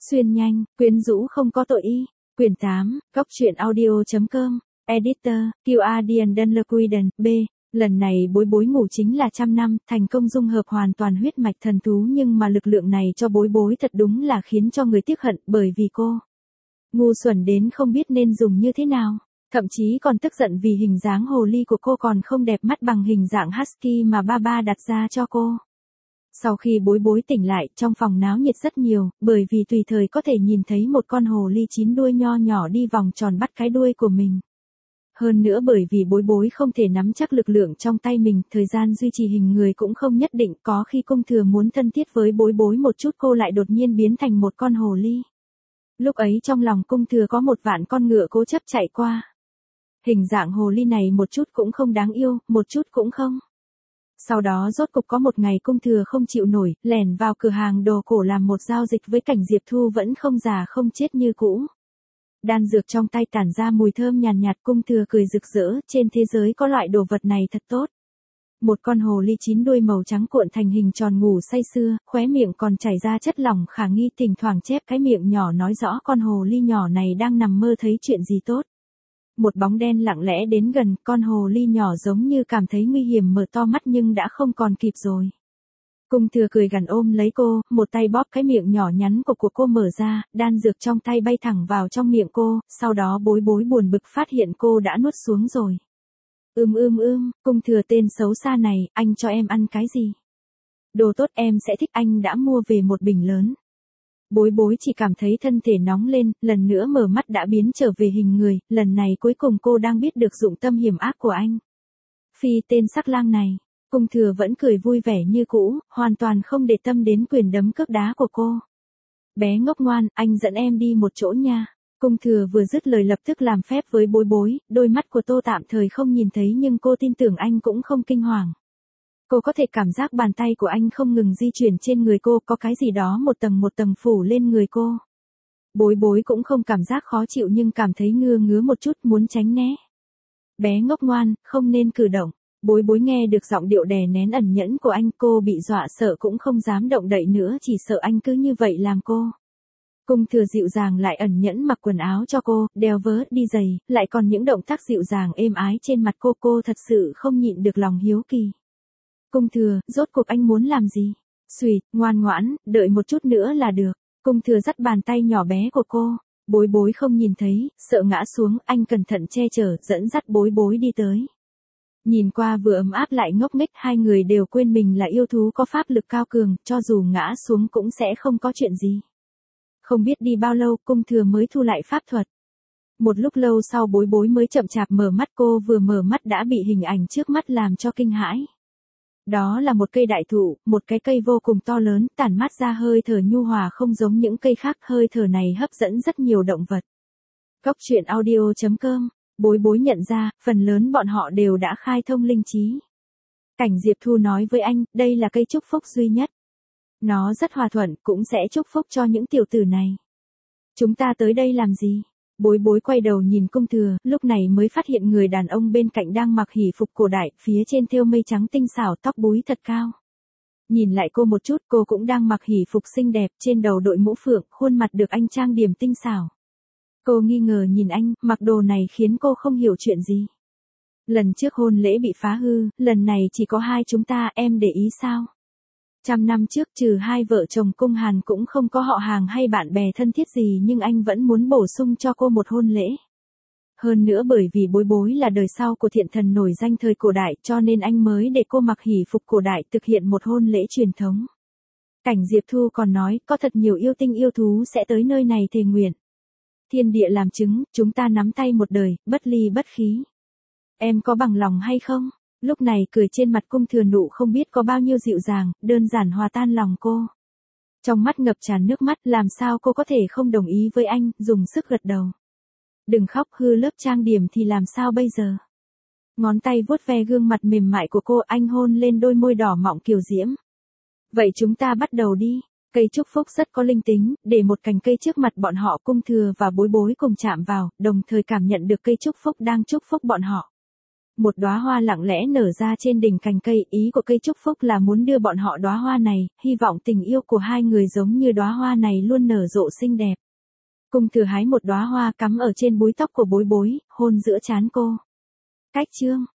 Xuyên nhanh, quyến rũ không có tội y. Quyển 8, Góc truyện audio.com, Editor, Q.A.D.N. Dunlequiden, B. Lần này bối bối ngủ chính là 100 năm, thành công dung hợp hoàn toàn huyết mạch thần thú, nhưng mà lực lượng này cho bối bối thật đúng là khiến cho người tiếc hận, bởi vì cô ngu xuẩn đến không biết nên dùng như thế nào. Thậm chí còn tức giận vì hình dáng hồ ly của cô còn không đẹp mắt bằng hình dạng husky mà ba đặt ra cho cô. Sau khi bối bối tỉnh lại, trong phòng náo nhiệt rất nhiều, bởi vì tùy thời có thể nhìn thấy một con hồ ly 9 đuôi nho nhỏ đi vòng tròn bắt cái đuôi của mình. Hơn nữa bởi vì bối bối không thể nắm chắc lực lượng trong tay mình, thời gian duy trì hình người cũng không nhất định, có khi Cung Thừa muốn thân thiết với bối bối một chút cô lại đột nhiên biến thành một con hồ ly. Lúc ấy trong lòng Cung Thừa có 1.000.000 con ngựa cố chấp chạy qua. Hình dạng hồ ly này một chút cũng không đáng yêu, một chút cũng không. Sau đó rốt cục có một ngày Cung Thừa không chịu nổi, lẻn vào cửa hàng đồ cổ làm một giao dịch với Cảnh Diệp Thu vẫn không già không chết như cũ. Đan dược trong tay tản ra mùi thơm nhàn nhạt, Cung Thừa cười rực rỡ, trên thế giới có loại đồ vật này thật tốt. Một con hồ ly 9 đuôi màu trắng cuộn thành hình tròn ngủ say sưa, khóe miệng còn chảy ra chất lỏng khả nghi, thỉnh thoảng chép cái miệng nhỏ nói rõ con hồ ly nhỏ này đang nằm mơ thấy chuyện gì tốt. Một bóng đen lặng lẽ đến gần, con hồ ly nhỏ giống như cảm thấy nguy hiểm mở to mắt nhưng đã không còn kịp rồi. Cung Thừa cười gằn ôm lấy cô, một tay bóp cái miệng nhỏ nhắn của cô mở ra, đan dược trong tay bay thẳng vào trong miệng cô, sau đó bối bối buồn bực phát hiện cô đã nuốt xuống rồi. Cung Thừa tên xấu xa này, anh cho em ăn cái gì? Đồ tốt em sẽ thích, anh đã mua về một bình lớn. Bối bối chỉ cảm thấy thân thể nóng lên, lần nữa mở mắt đã biến trở về hình người, lần này cuối cùng cô đang biết được dụng tâm hiểm ác của anh. Phi tên sắc lang này, Cung Thừa vẫn cười vui vẻ như cũ, hoàn toàn không để tâm đến quyền đấm cước đá của cô. Bé ngốc ngoan, anh dẫn em đi một chỗ nha. Cung Thừa vừa dứt lời lập tức làm phép với bối bối, đôi mắt của Tô tạm thời không nhìn thấy nhưng cô tin tưởng anh cũng không kinh hoàng. Cô có thể cảm giác bàn tay của anh không ngừng di chuyển trên người cô, có cái gì đó một tầng phủ lên người cô. Bối bối cũng không cảm giác khó chịu nhưng cảm thấy ngứa một chút muốn tránh né. Bé ngốc ngoan, không nên cử động. Bối bối nghe được giọng điệu đè nén ẩn nhẫn của anh, cô bị dọa sợ cũng không dám động đậy nữa, chỉ sợ anh cứ như vậy làm cô. Cung Thừa dịu dàng lại ẩn nhẫn mặc quần áo cho cô, đeo vớ, đi giày, lại còn những động tác dịu dàng êm ái trên mặt cô thật sự không nhịn được lòng hiếu kỳ. Cung Thừa, rốt cuộc anh muốn làm gì? Xùyệt, ngoan ngoãn, đợi một chút nữa là được. Cung Thừa dắt bàn tay nhỏ bé của cô, bối bối không nhìn thấy, sợ ngã xuống, anh cẩn thận che chở, dẫn dắt bối bối đi tới. Nhìn qua vừa ấm áp lại ngốc nghếch, hai người đều quên mình là yêu thú có pháp lực cao cường, cho dù ngã xuống cũng sẽ không có chuyện gì. Không biết đi bao lâu, Cung Thừa mới thu lại pháp thuật. Một lúc lâu sau bối bối mới chậm chạp mở mắt, cô vừa mở mắt đã bị hình ảnh trước mắt làm cho kinh hãi. Đó là một cây đại thụ, một cái cây vô cùng to lớn, tản mát ra hơi thở nhu hòa không giống những cây khác, hơi thở này hấp dẫn rất nhiều động vật. Góc truyện audio.com, bối bối nhận ra, phần lớn bọn họ đều đã khai thông linh trí. Cảnh Diệp Thu nói với anh, đây là cây chúc phúc duy nhất. Nó rất hòa thuận, cũng sẽ chúc phúc cho những tiểu tử này. Chúng ta tới đây làm gì? Bối bối quay đầu nhìn Cung Thừa, lúc này mới phát hiện người đàn ông bên cạnh đang mặc hỉ phục cổ đại, phía trên thêu mây trắng tinh xảo, tóc búi thật cao. Nhìn lại cô một chút, cô cũng đang mặc hỉ phục xinh đẹp, trên đầu đội mũ phượng, khuôn mặt được anh trang điểm tinh xảo. Cô nghi ngờ nhìn anh, mặc đồ này khiến cô không hiểu chuyện gì. Lần trước hôn lễ bị phá hư, lần này chỉ có hai chúng ta, em để ý sao? 100 năm trước trừ hai vợ chồng Cung Hàn cũng không có họ hàng hay bạn bè thân thiết gì, nhưng anh vẫn muốn bổ sung cho cô một hôn lễ. Hơn nữa bởi vì bối bối là đời sau của thiện thần nổi danh thời cổ đại, cho nên anh mới để cô mặc hỉ phục cổ đại thực hiện một hôn lễ truyền thống. Cảnh Diệp Thu còn nói, có thật nhiều yêu tinh yêu thú sẽ tới nơi này thề nguyện. Thiên địa làm chứng, chúng ta nắm tay một đời, bất ly bất khí. Em có bằng lòng hay không? Lúc này cười trên mặt Cung Thừa nụ không biết có bao nhiêu dịu dàng, đơn giản hòa tan lòng cô. Trong mắt ngập tràn nước mắt, làm sao cô có thể không đồng ý với anh, dùng sức gật đầu. Đừng khóc, hư lớp trang điểm thì làm sao bây giờ? Ngón tay vuốt ve gương mặt mềm mại của cô, anh hôn lên đôi môi đỏ mọng kiều diễm. Vậy chúng ta bắt đầu đi. Cây chúc phúc rất có linh tính, để một cành cây trước mặt bọn họ, Cung Thừa và bối bối cùng chạm vào, đồng thời cảm nhận được cây chúc phúc đang chúc phúc bọn họ. một đóa hoa lặng lẽ nở ra trên đỉnh cành cây, ý của cây chúc phúc là muốn đưa bọn họ đóa hoa này, hy vọng tình yêu của hai người giống như đóa hoa này luôn nở rộ xinh đẹp. Cung Thừa hái một đóa hoa cắm ở trên búi tóc của Bối Bối, hôn giữa trán cô. Cách chương